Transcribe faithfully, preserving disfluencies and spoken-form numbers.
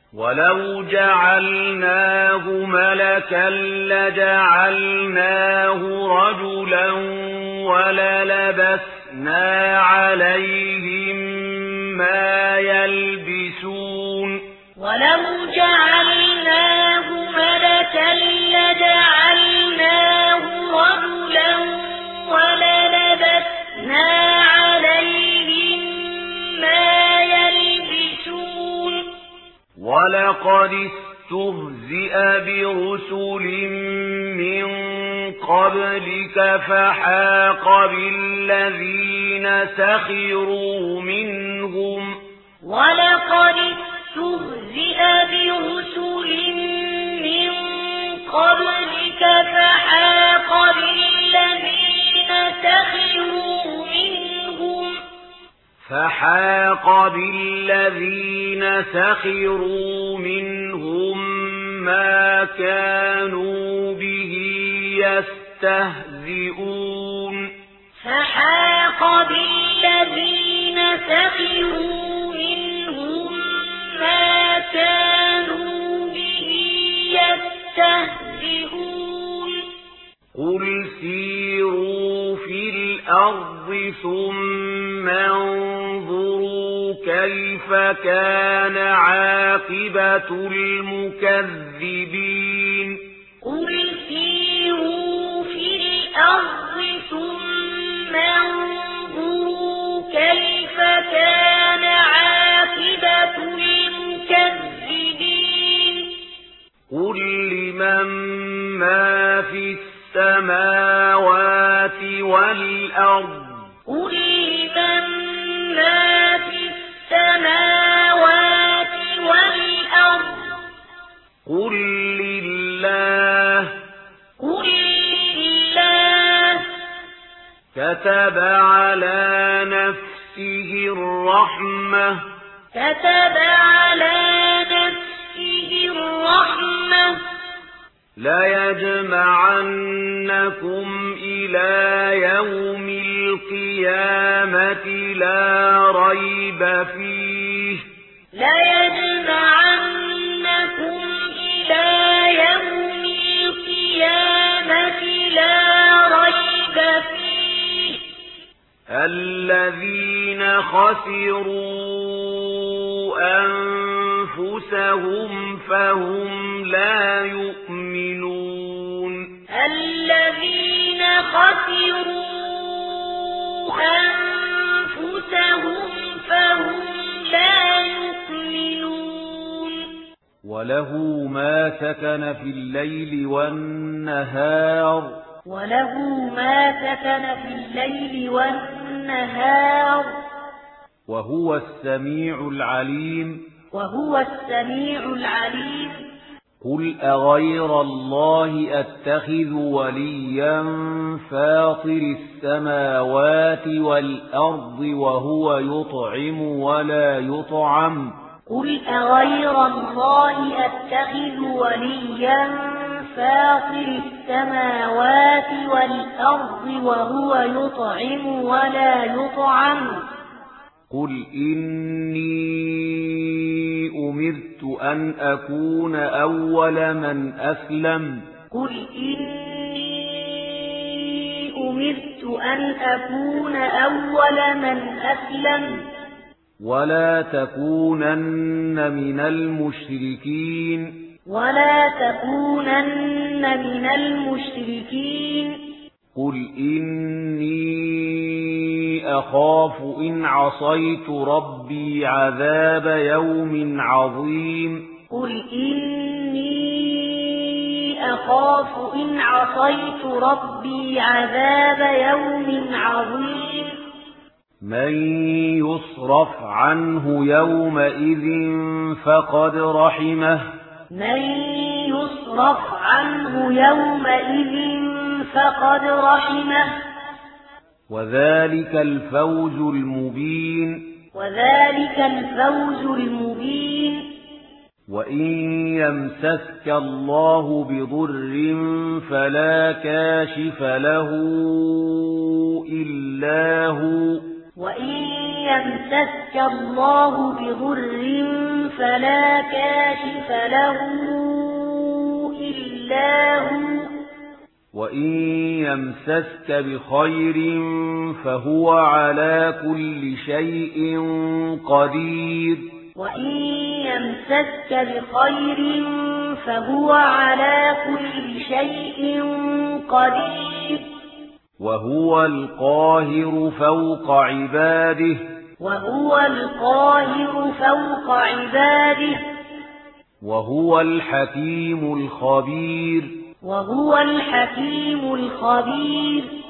ولو جعلناه ملكا لجعلناه رجلا وللبسنا عليهم ما يلبسون ولو جعلناه ملكا لجعلناه رجلا وللبسنا عليهم ما يلبسون ولقد استهزئ برسل من قبلك فحاق بالذين سخروا منهم ولقد استهزئ برسل من قبلك فحاق بالذين سخروا منهم فحاق بالذين سخروا منهم ما كانوا به يستهزئون فحاق بالذين سخروا منهم ما كانوا به يستهزئون قل سيروا في الأرض ثم انظروا كيف كان عاقبة المكذبين قل سيروا في الأرض ثم انظروا كيف كان عاقبة المكذبين قل لمن ما في السماوات والأرض قل لمن ما في السماوات والأرض قل لله قل لله كتب على نفسه الرحمة كتب على نفسه الرحمة ليجمعنكم إلى يوم القيامة لا ريب فيه ليجمعنكم إلى يوم القيامة لا ريب فيه الذين خسروا أنفسهم فهم لا يؤمنون الذين خسروا أنفسهم فهم لا يؤمنون وله ما سكن في الليل والنهار وله ما سكن في الليل والنهار وهو السميع العليم وهو السميع العليم قل أغير الله أتخذ وليا فاطر السماوات والأرض وهو يطعم ولا يطعم قل أغير الله أتخذ وليا فاطر السماوات والأرض وهو يطعم ولا يطعم قل إني أمرت أن أكون أول من أسلم قل إني أمرت أن أكون أول من أسلم ولا تكونن من المشركين ولا تكونن من المشركين قل إني أخاف إن عصيت ربي عذاب يوم عظيم قل إني أخاف إن عصيت ربي عذاب يوم عظيم من يصرف عنه يومئذ فقد رحمه من يصرف عنه يومئذ فقد رحمه وذلك الفوز المبين وذلك الفوز المبين وإن يمسسك الله بضر فلا كاشف له إلا هو وإن يمسسك الله بضر فلا كاشف له إلا هو وإن يمسسك بخير فهو على كل شيء قدير وإن يمسسك بخير فهو على كل شيء قدير وهو القاهر فوق عباده وهو القاهر فوق عباده وهو الحكيم الخبير وهو الحكيم الخبير